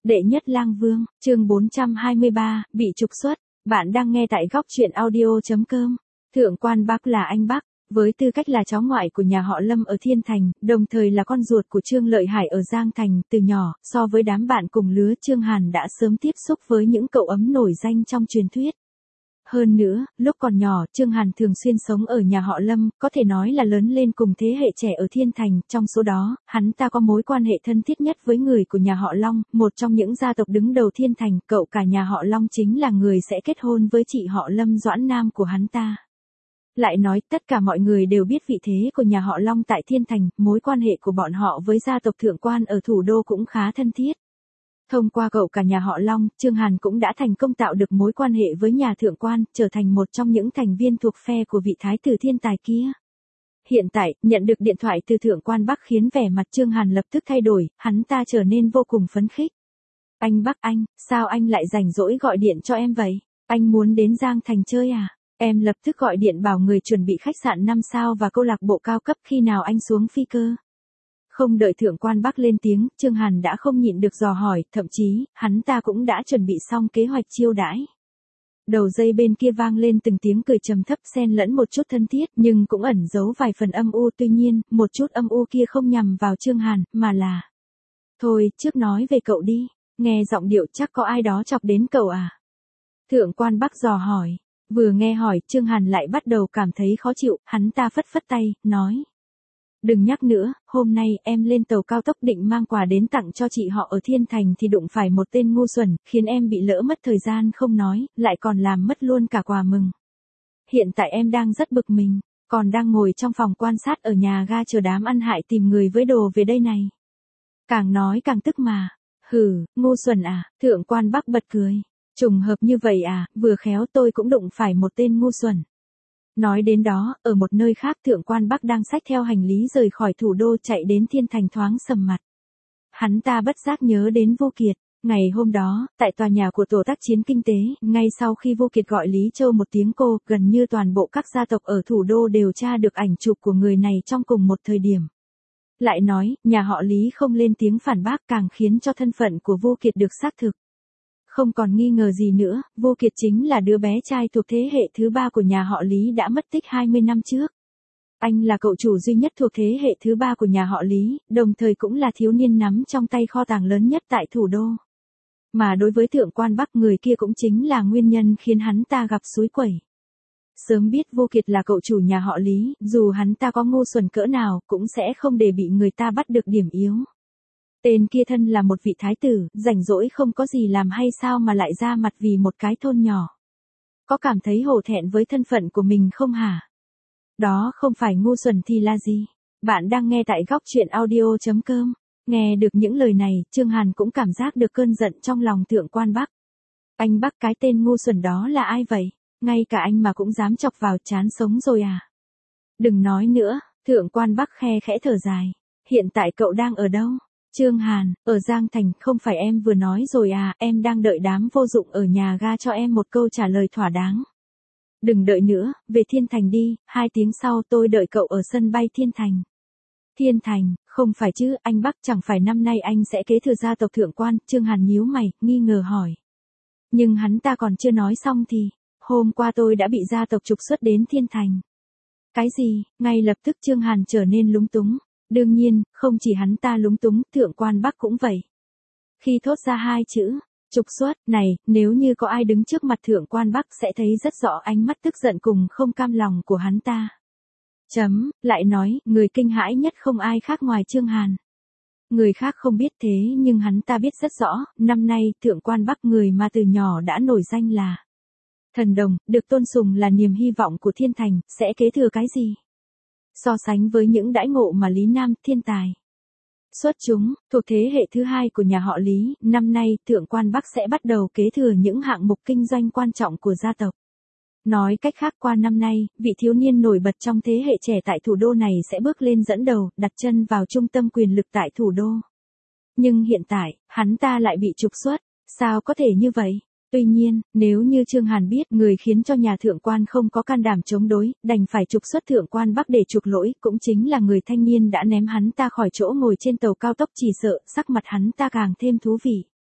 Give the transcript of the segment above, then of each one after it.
Đệ nhất lang vương, chương 423, bị trục xuất. Bạn đang nghe tại góc truyện audio.com. Thượng quan Bắc là anh Bắc, với tư cách là cháu ngoại của nhà họ Lâm ở Thiên Thành, đồng thời là con ruột của Trương Lợi Hải ở Giang Thành. Từ nhỏ, so với đám bạn cùng lứa, Trương Hàn đã sớm tiếp xúc với những cậu ấm nổi danh trong truyền thuyết. Hơn nữa, lúc còn nhỏ, Trương Hàn thường xuyên sống ở nhà họ Lâm, có thể nói là lớn lên cùng thế hệ trẻ ở Thiên Thành. Trong số đó, hắn ta có mối quan hệ thân thiết nhất với người của nhà họ Long, một trong những gia tộc đứng đầu Thiên Thành. Cậu cả nhà họ Long chính là người sẽ kết hôn với chị họ Lâm Doãn Nam của hắn ta. Lại nói, tất cả mọi người đều biết vị thế của nhà họ Long tại Thiên Thành, mối quan hệ của bọn họ với gia tộc thượng quan ở thủ đô cũng khá thân thiết. Thông qua cậu cả nhà họ Long, Trương Hàn cũng đã thành công tạo được mối quan hệ với nhà thượng quan, trở thành một trong những thành viên thuộc phe của vị thái tử thiên tài kia. Hiện tại, nhận được điện thoại từ thượng quan Bắc khiến vẻ mặt Trương Hàn lập tức thay đổi, hắn ta trở nên vô cùng phấn khích. Anh Bắc anh, sao anh lại rảnh rỗi gọi điện cho em vậy? Anh muốn đến Giang Thành chơi à? Em lập tức gọi điện bảo người chuẩn bị khách sạn 5 sao và câu lạc bộ cao cấp, khi nào anh xuống phi cơ? Không đợi thượng quan Bắc lên tiếng, Trương Hàn đã không nhịn được dò hỏi, thậm chí, hắn ta cũng đã chuẩn bị xong kế hoạch chiêu đãi. Đầu dây bên kia vang lên từng tiếng cười trầm thấp xen lẫn một chút thân thiết, nhưng cũng ẩn giấu vài phần âm u. Tuy nhiên, một chút âm u kia không nhằm vào Trương Hàn, mà là: thôi, trước nói về cậu đi, nghe giọng điệu chắc có ai đó chọc đến cậu à? Thượng quan Bắc dò hỏi. Vừa nghe hỏi, Trương Hàn lại bắt đầu cảm thấy khó chịu, hắn ta phất phất tay, nói: đừng nhắc nữa, hôm nay em lên tàu cao tốc định mang quà đến tặng cho chị họ ở Thiên Thành thì đụng phải một tên ngu xuẩn, khiến em bị lỡ mất thời gian không nói, lại còn làm mất luôn cả quà mừng. Hiện tại em đang rất bực mình, còn đang ngồi trong phòng quan sát ở nhà ga chờ đám ăn hại tìm người với đồ về đây này. Càng nói càng tức mà. Hừ, ngu xuẩn à? Thượng quan Bắc bật cười. Trùng hợp như vậy à, vừa khéo tôi cũng đụng phải một tên ngu xuẩn. Nói đến đó, ở một nơi khác thượng quan Bắc đang xách theo hành lý rời khỏi thủ đô chạy đến Thiên Thành thoáng sầm mặt. Hắn ta bất giác nhớ đến Vô Kiệt. Ngày hôm đó, tại tòa nhà của tổ tác chiến kinh tế, ngay sau khi Vô Kiệt gọi Lý Châu một tiếng cô, gần như toàn bộ các gia tộc ở thủ đô đều tra được ảnh chụp của người này trong cùng một thời điểm. Lại nói, nhà họ Lý không lên tiếng phản bác càng khiến cho thân phận của Vô Kiệt được xác thực. Không còn nghi ngờ gì nữa, Vô Kiệt chính là đứa bé trai thuộc thế hệ thứ 3 của nhà họ Lý đã mất tích 20 năm trước. Anh là cậu chủ duy nhất thuộc thế hệ thứ 3 của nhà họ Lý, đồng thời cũng là thiếu niên nắm trong tay kho tàng lớn nhất tại thủ đô. Mà đối với thượng quan Bắc, người kia cũng chính là nguyên nhân khiến hắn ta gặp xúi quẩy. Sớm biết Vô Kiệt là cậu chủ nhà họ Lý, dù hắn ta có ngu xuẩn cỡ nào, cũng sẽ không để bị người ta bắt được điểm yếu. Tên kia thân là một vị thái tử, rảnh rỗi không có gì làm hay sao mà lại ra mặt vì một cái thôn nhỏ. Có cảm thấy hổ thẹn với thân phận của mình không hả? Đó không phải ngu xuẩn thì là gì? Bạn đang nghe tại góc truyện audio.com. Nghe được những lời này, Trương Hàn cũng cảm giác được cơn giận trong lòng thượng quan Bắc. Anh Bắc, cái tên ngu xuẩn đó là ai vậy? Ngay cả anh mà cũng dám chọc vào, chán sống rồi à? Đừng nói nữa, thượng quan Bắc khe khẽ thở dài. Hiện tại cậu đang ở đâu? Trương Hàn, ở Giang Thành. Không phải em vừa nói rồi à, em đang đợi đám vô dụng ở nhà ga cho em một câu trả lời thỏa đáng. Đừng đợi nữa, về Thiên Thành đi, 2 tiếng sau tôi đợi cậu ở sân bay Thiên Thành. Thiên Thành, không phải chứ, anh Bắc, chẳng phải năm nay anh sẽ kế thừa gia tộc thượng quan? Trương Hàn nhíu mày, nghi ngờ hỏi. Nhưng hắn ta còn chưa nói xong thì, hôm qua tôi đã bị gia tộc trục xuất đến Thiên Thành. Cái gì? Ngay lập tức Trương Hàn trở nên lúng túng. Đương nhiên, không chỉ hắn ta lúng túng, thượng quan Bắc cũng vậy. Khi thốt ra 2 chữ, trục xuất, này, nếu như có ai đứng trước mặt thượng quan Bắc sẽ thấy rất rõ ánh mắt tức giận cùng không cam lòng của hắn ta. Lại nói, người kinh hãi nhất không ai khác ngoài Trương Hàn. Người khác không biết thế nhưng hắn ta biết rất rõ, năm nay, thượng quan Bắc, người mà từ nhỏ đã nổi danh là thần đồng, được tôn sùng là niềm hy vọng của Thiên Thành, sẽ kế thừa cái gì? So sánh với những đãi ngộ mà Lý Nam, thiên tài xuất chúng, thuộc thế hệ thứ 2 của nhà họ Lý, năm nay, thượng quan Bắc sẽ bắt đầu kế thừa những hạng mục kinh doanh quan trọng của gia tộc. Nói cách khác, qua năm nay, vị thiếu niên nổi bật trong thế hệ trẻ tại thủ đô này sẽ bước lên dẫn đầu, đặt chân vào trung tâm quyền lực tại thủ đô. Nhưng hiện tại, hắn ta lại bị trục xuất, sao có thể như vậy? Tuy nhiên, nếu như Trương Hàn biết người khiến cho nhà thượng quan không có can đảm chống đối, đành phải trục xuất thượng quan Bắc để chuộc lỗi, cũng chính là người thanh niên đã ném hắn ta khỏi chỗ ngồi trên tàu cao tốc, chỉ sợ sắc mặt hắn ta càng thêm thú vị.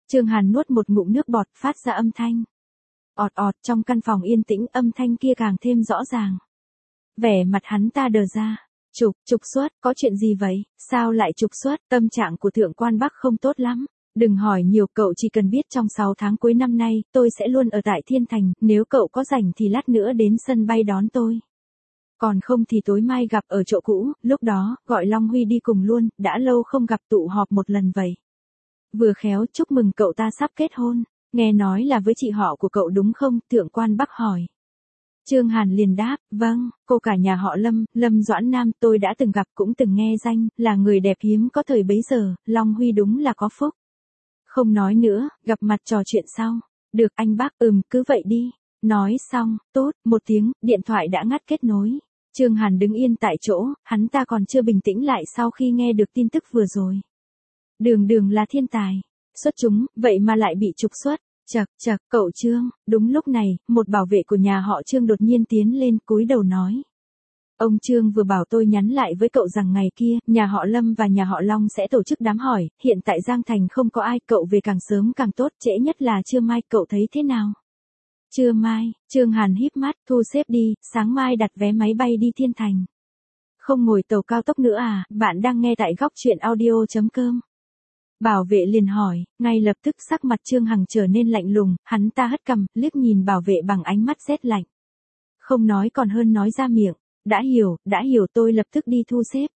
Trương Hàn nuốt một ngụm nước bọt phát ra âm thanh. Ọt ọt, trong căn phòng yên tĩnh âm thanh kia càng thêm rõ ràng. Vẻ mặt hắn ta đờ ra. Trục xuất, có chuyện gì vậy, sao lại trục xuất, tâm trạng của thượng quan Bắc không tốt lắm. Đừng hỏi nhiều, cậu chỉ cần biết trong 6 tháng cuối năm nay, tôi sẽ luôn ở tại Thiên Thành, nếu cậu có rảnh thì lát nữa đến sân bay đón tôi. Còn không thì tối mai gặp ở chỗ cũ, lúc đó, gọi Long Huy đi cùng luôn, đã lâu không gặp tụ họp một lần vậy. Vừa khéo chúc mừng cậu ta sắp kết hôn, nghe nói là với chị họ của cậu đúng không, thượng quan Bắc hỏi. Trương Hàn liền đáp, vâng, cô cả nhà họ Lâm, Lâm Doãn Nam tôi đã từng gặp cũng từng nghe danh, là người đẹp hiếm có thời bấy giờ, Long Huy đúng là có phúc. Không nói nữa, gặp mặt trò chuyện sau. Được anh Bắc, cứ vậy đi. Nói xong, tốt, một tiếng, điện thoại đã ngắt kết nối. Trương Hàn đứng yên tại chỗ, hắn ta còn chưa bình tĩnh lại sau khi nghe được tin tức vừa rồi. Đường là thiên tài. Xuất chúng, vậy mà lại bị trục xuất. Chậc, cậu Trương, đúng lúc này, một bảo vệ của nhà họ Trương đột nhiên tiến lên cúi đầu nói. Ông Trương vừa bảo tôi nhắn lại với cậu rằng ngày kia, nhà họ Lâm và nhà họ Long sẽ tổ chức đám hỏi, hiện tại Giang Thành không có ai, cậu về càng sớm càng tốt, trễ nhất là trưa mai, cậu thấy thế nào? Trưa mai, Trương Hàn híp mắt, thu xếp đi, sáng mai đặt vé máy bay đi Thiên Thành. Không ngồi tàu cao tốc nữa à, bạn đang nghe tại góc truyện audio.com. Bảo vệ liền hỏi, ngay lập tức sắc mặt Trương Hằng trở nên lạnh lùng, hắn ta hất cằm, liếc nhìn bảo vệ bằng ánh mắt rét lạnh. Không nói còn hơn nói ra miệng, đã hiểu tôi lập tức đi thu xếp.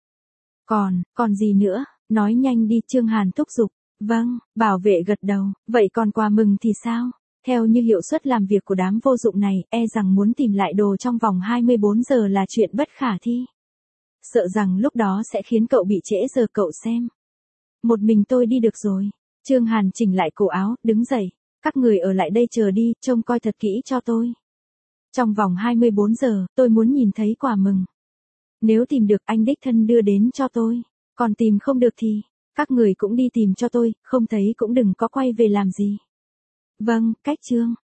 Còn gì nữa, nói nhanh đi, Trương Hàn thúc giục. Vâng, bảo vệ gật đầu, vậy còn quà mừng thì sao? Theo như hiệu suất làm việc của đám vô dụng này, e rằng muốn tìm lại đồ trong vòng 24 giờ là chuyện bất khả thi. Sợ rằng lúc đó sẽ khiến cậu bị trễ giờ, cậu xem. Một mình tôi đi được rồi. Trương Hàn chỉnh lại cổ áo, đứng dậy. Các người ở lại đây chờ đi, trông coi thật kỹ cho tôi. Trong vòng 24 giờ, tôi muốn nhìn thấy quà mừng. Nếu tìm được anh đích thân đưa đến cho tôi. Còn tìm không được thì, các người cũng đi tìm cho tôi, không thấy cũng đừng có quay về làm gì. Vâng, cách Trương.